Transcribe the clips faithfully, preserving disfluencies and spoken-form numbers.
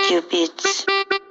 Cupid.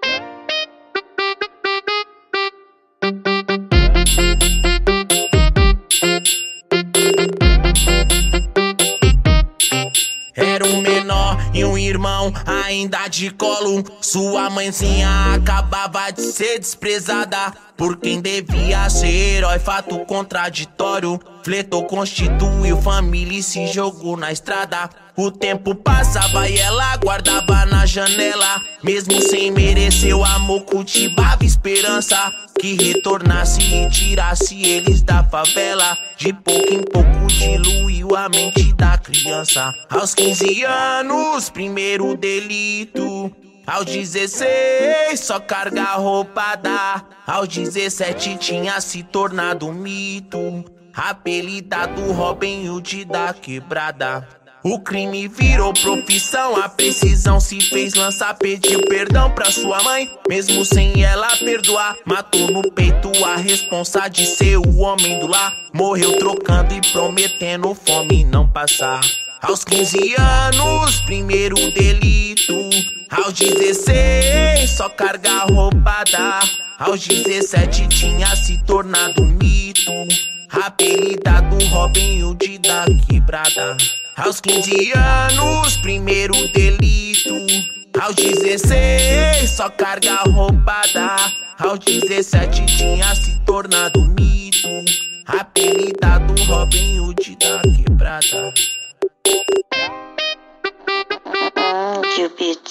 Era um menor e um irmão ainda de colo. Sua mãezinha acabava de ser desprezada por quem devia ser herói, fato contraditório. Fletou, constituiu família e se jogou na estrada. O tempo passava e ela guardava na janela. Mesmo sem merecer o amor, cultivava esperança que retornasse e tirasse eles da favela. De pouco em pouco diluiu a mente da criança. Aos quinze anos, primeiro delito. Aos dezesseis, só carga roubada. Aos dezessete tinha se tornado um mito, apelidado Robin Hood da quebrada. O crime virou profissão, a precisão se fez lançar. Pediu perdão pra sua mãe, mesmo sem ela perdoar. Matou no peito a responsa de ser o homem do lar. Morreu trocando e prometendo fome não passar. Aos quinze anos, primeiro delito. Aos dezesseis, só carga roubada. Aos dezessete tinha se tornado um mito, apelidado Robin Hood da quebrada. Aos quinze anos, primeiro delito. Aos dezesseis, só carga roubada. Aos dezessete tinha se tornado um mito, apelidado Robin Hood da quebrada. Cupid.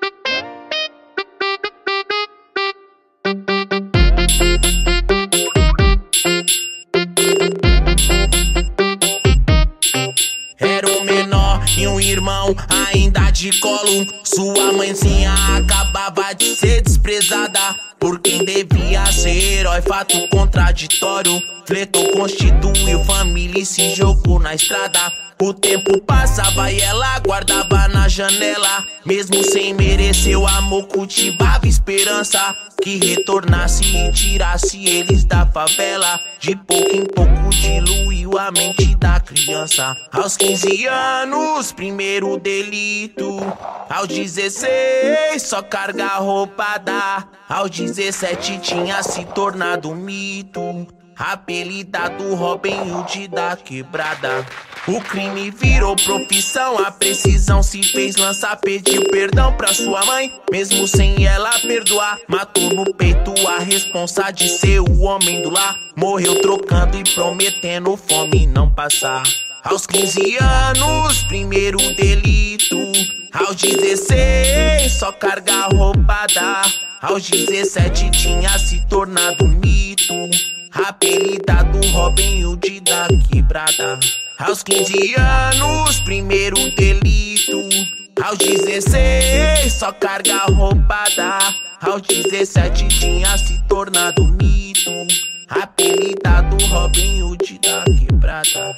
Era um menor e um irmão ainda de colo. Sua mãezinha acabava de ser desprezada por quem devia ser herói, fato contraditório. Fletou, constituiu família e se jogou na estrada. O tempo passava e ela guardava na janela. Mesmo sem merecer o amor, cultivava esperança que retornasse e tirasse eles da favela. De pouco em pouco diluiu a mente da criança. Aos quinze anos, primeiro delito. Aos dezesseis, só carga roubada. Aos dezessete tinha se tornado um mito, apelidado Robin Hood da quebrada. O crime virou profissão, a precisão se fez lançar. Pediu perdão pra sua mãe, mesmo sem ela perdoar. Matou no peito a responsa de ser o homem do lar. Morreu trocando e prometendo fome não passar. Aos quinze anos, primeiro delito. Aos dezesseis, só carga roubada. Aos dezessete tinha se tornado um mito, apelidado Robin Hood da quebrada. Aos quinze anos, primeiro delito. Aos dezesseis, só carga roubada. Aos dezessete tinha se tornado um mito, apelidado Robin Hood da quebrada.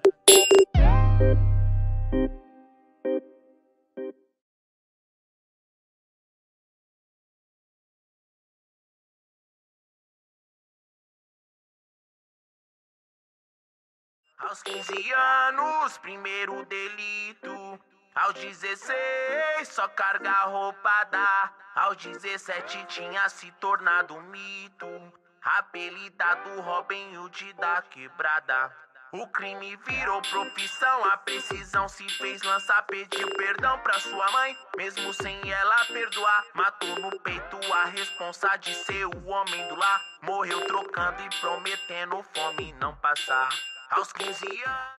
Aos quinze anos, primeiro delito. Aos dezesseis, só carga roubada. Aos dezessete tinha se tornado um mito, apelidado Robin Hood da quebrada. O crime virou profissão, a precisão se fez lançar. Pediu perdão pra sua mãe, mesmo sem ela perdoar. Matou no peito a responsa de ser o homem do lar. Morreu trocando e prometendo fome não passar. Aos quinze anos.